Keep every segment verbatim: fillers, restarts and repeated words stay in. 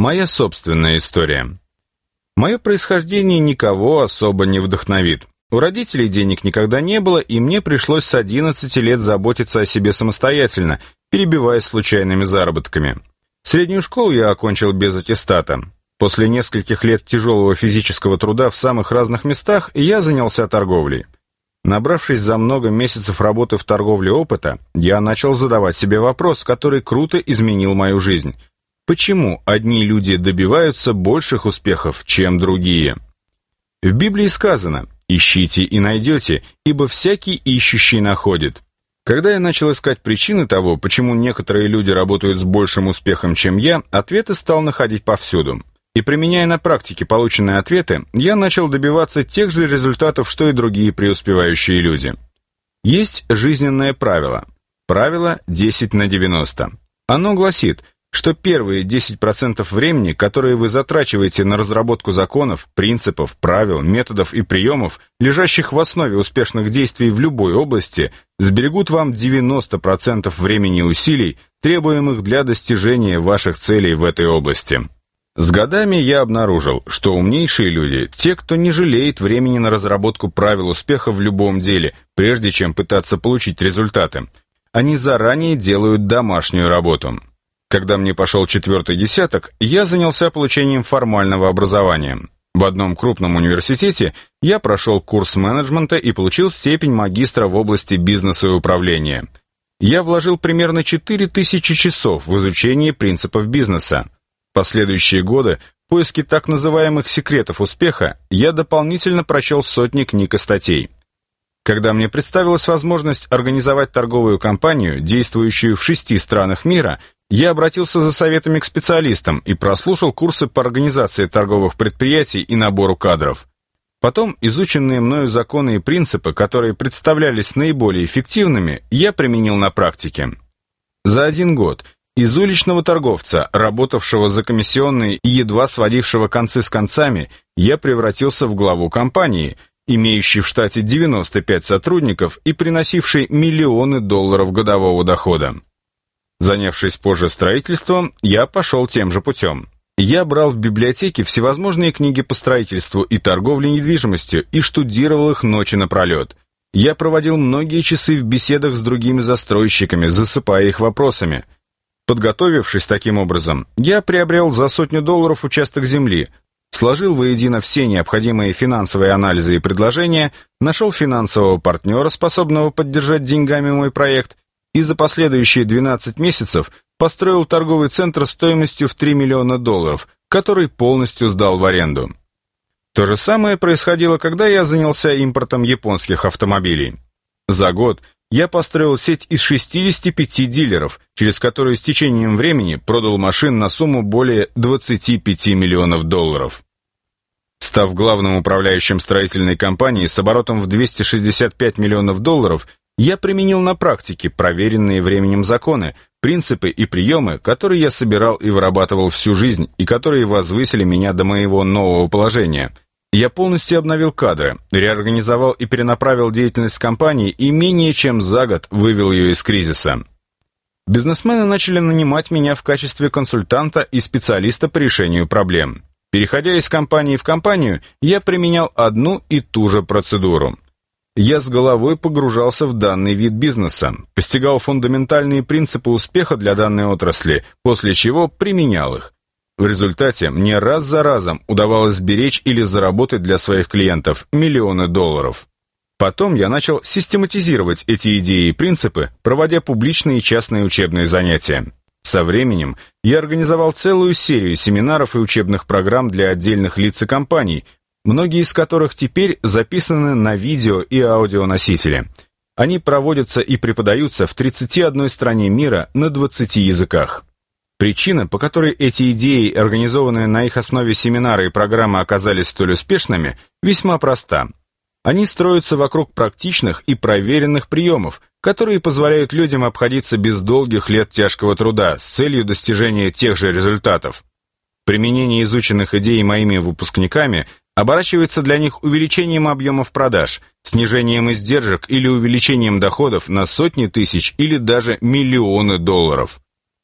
Моя собственная история. Мое происхождение никого особо не вдохновит. У родителей денег никогда не было, и мне пришлось с одиннадцати лет заботиться о себе самостоятельно, перебиваясь случайными заработками. Среднюю школу я окончил без аттестата. После нескольких лет тяжелого физического труда в самых разных местах я занялся торговлей. Набравшись за много месяцев работы в торговле опыта, я начал задавать себе вопрос, который круто изменил мою жизнь. Почему одни люди добиваются больших успехов, чем другие? В Библии сказано: «Ищите и найдете, ибо всякий ищущий находит». Когда я начал искать причины того, почему некоторые люди работают с большим успехом, чем я, ответы стал находить повсюду. И применяя на практике полученные ответы, я начал добиваться тех же результатов, что и другие преуспевающие люди. Есть жизненное правило. Правило десять на девяносто. Оно гласит, что первые десять процентов времени, которые вы затрачиваете на разработку законов, принципов, правил, методов и приемов, лежащих в основе успешных действий в любой области, сберегут вам девяносто процентов времени и усилий, требуемых для достижения ваших целей в этой области. С годами я обнаружил, что умнейшие люди – те, кто не жалеет времени на разработку правил успеха в любом деле, прежде чем пытаться получить результаты. Они заранее делают домашнюю работу. Когда мне пошел четвертый десяток, я занялся получением формального образования. В одном крупном университете я прошел курс менеджмента и получил степень магистра в области бизнеса и управления. Я вложил примерно четыре тысячи часов в изучение принципов бизнеса. В последующие годы в поиске так называемых секретов успеха я дополнительно прочел сотни книг и статей. Когда мне представилась возможность организовать торговую компанию, действующую в шести странах мира, я обратился за советами к специалистам и прослушал курсы по организации торговых предприятий и набору кадров. Потом изученные мною законы и принципы, которые представлялись наиболее эффективными, я применил на практике. За один год из уличного торговца, работавшего за комиссионные и едва сводившего концы с концами, я превратился в главу компании, имеющей в штате девяносто пять сотрудников и приносившей миллионы долларов годового дохода. Занявшись позже строительством, я пошел тем же путем. Я брал в библиотеке всевозможные книги по строительству и торговле недвижимостью и штудировал их ночи напролет. Я проводил многие часы в беседах с другими застройщиками, засыпая их вопросами. Подготовившись таким образом, я приобрел за сотню долларов участок земли, сложил воедино все необходимые финансовые анализы и предложения, нашел финансового партнера, способного поддержать деньгами мой проект, и за последующие двенадцать месяцев построил торговый центр стоимостью в три миллиона долларов, который полностью сдал в аренду. То же самое происходило, когда я занялся импортом японских автомобилей. За год я построил сеть из шестидесяти пяти дилеров, через которые с течением времени продал машин на сумму более двадцати пяти миллионов долларов. Став главным управляющим строительной компании с оборотом в двести шестьдесят пять миллионов долларов, я применил на практике проверенные временем законы, принципы и приемы, которые я собирал и вырабатывал всю жизнь и которые возвысили меня до моего нового положения. Я полностью обновил кадры, реорганизовал и перенаправил деятельность компании и менее чем за год вывел ее из кризиса. Бизнесмены начали нанимать меня в качестве консультанта и специалиста по решению проблем. Переходя из компании в компанию, я применял одну и ту же процедуру. Я с головой погружался в данный вид бизнеса, постигал фундаментальные принципы успеха для данной отрасли, после чего применял их. В результате мне раз за разом удавалось сберечь или заработать для своих клиентов миллионы долларов. Потом я начал систематизировать эти идеи и принципы, проводя публичные и частные учебные занятия. Со временем я организовал целую серию семинаров и учебных программ для отдельных лиц и компаний, многие из которых теперь записаны на видео и аудионосители. Они проводятся и преподаются в тридцати одной стране мира на двадцати языках. Причина, по которой эти идеи, организованные на их основе семинары и программы, оказались столь успешными, весьма проста. Они строятся вокруг практичных и проверенных приемов, которые позволяют людям обходиться без долгих лет тяжкого труда с целью достижения тех же результатов. Применение изученных идей моими выпускниками оборачивается для них увеличением объемов продаж, снижением издержек или увеличением доходов на сотни тысяч или даже миллионы долларов.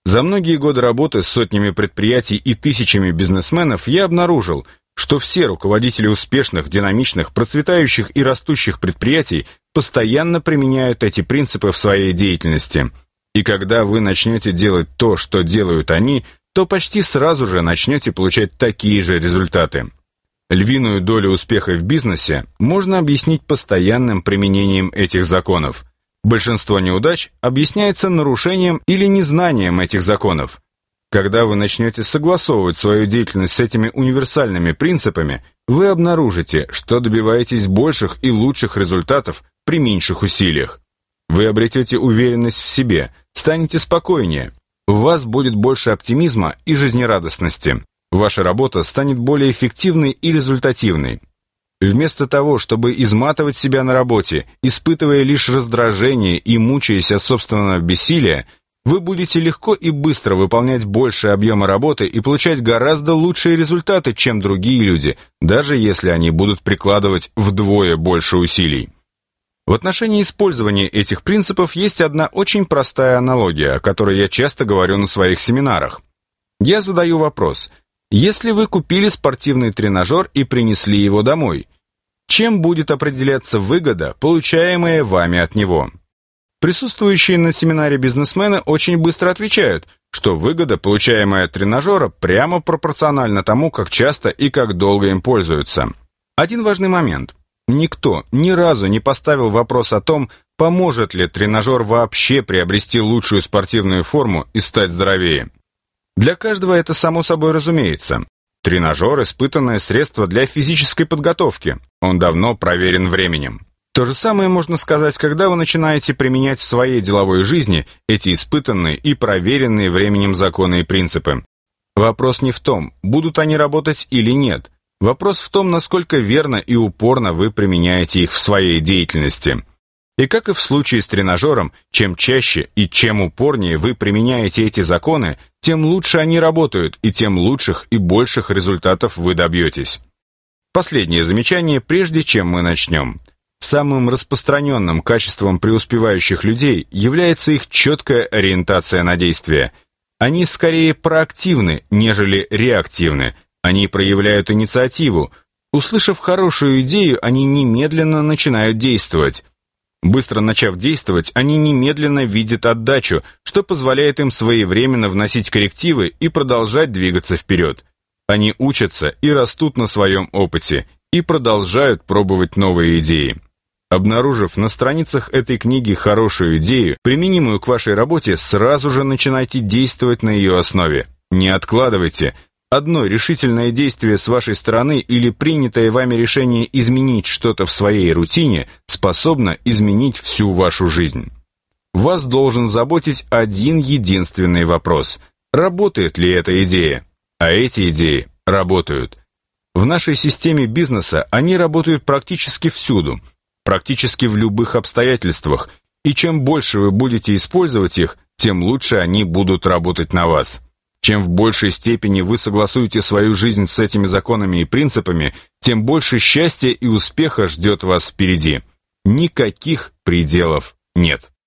За многие годы работы с сотнями предприятий и тысячами бизнесменов я обнаружил, что все руководители успешных, динамичных, процветающих и растущих предприятий постоянно применяют эти принципы в своей деятельности. И когда вы начнете делать то, что делают они, то почти сразу же начнете получать такие же результаты. Львиную долю успеха в бизнесе можно объяснить постоянным применением этих законов. Большинство неудач объясняется нарушением или незнанием этих законов. Когда вы начнете согласовывать свою деятельность с этими универсальными принципами, вы обнаружите, что добиваетесь больших и лучших результатов при меньших усилиях. Вы обретете уверенность в себе, станете спокойнее, у вас будет больше оптимизма и жизнерадостности. Ваша работа станет более эффективной и результативной. Вместо того, чтобы изматывать себя на работе, испытывая лишь раздражение и мучаясь от собственного бессилия, вы будете легко и быстро выполнять большие объемы работы и получать гораздо лучшие результаты, чем другие люди, даже если они будут прикладывать вдвое больше усилий. В отношении использования этих принципов есть одна очень простая аналогия, о которой я часто говорю на своих семинарах. Я задаю вопрос: если вы купили спортивный тренажер и принесли его домой, чем будет определяться выгода, получаемая вами от него? Присутствующие на семинаре бизнесмены очень быстро отвечают, что выгода, получаемая от тренажера, прямо пропорциональна тому, как часто и как долго им пользуются. Один важный момент. Никто ни разу не поставил вопрос о том, поможет ли тренажер вообще приобрести лучшую спортивную форму и стать здоровее. Для каждого это само собой разумеется. Тренажер – испытанное средство для физической подготовки. Он давно проверен временем. То же самое можно сказать, когда вы начинаете применять в своей деловой жизни эти испытанные и проверенные временем законы и принципы. Вопрос не в том, будут они работать или нет. Вопрос в том, насколько верно и упорно вы применяете их в своей деятельности. И как и в случае с тренажером, чем чаще и чем упорнее вы применяете эти законы, тем лучше они работают, и тем лучших и больших результатов вы добьетесь. Последнее замечание, прежде чем мы начнем. Самым распространенным качеством преуспевающих людей является их четкая ориентация на действие. Они скорее проактивны, нежели реактивны. Они проявляют инициативу. Услышав хорошую идею, они немедленно начинают действовать. Быстро начав действовать, они немедленно видят отдачу, что позволяет им своевременно вносить коррективы и продолжать двигаться вперед. Они учатся и растут на своем опыте, и продолжают пробовать новые идеи. Обнаружив на страницах этой книги хорошую идею, применимую к вашей работе, сразу же начинайте действовать на ее основе. Не откладывайте. Одно решительное действие с вашей стороны или принятое вами решение изменить что-то в своей рутине способно изменить всю вашу жизнь. Вас должен заботить один единственный вопрос: работает ли эта идея? А эти идеи работают. В нашей системе бизнеса они работают практически всюду, практически в любых обстоятельствах, и чем больше вы будете использовать их, тем лучше они будут работать на вас. Чем в большей степени вы согласуете свою жизнь с этими законами и принципами, тем больше счастья и успеха ждет вас впереди. Никаких пределов нет.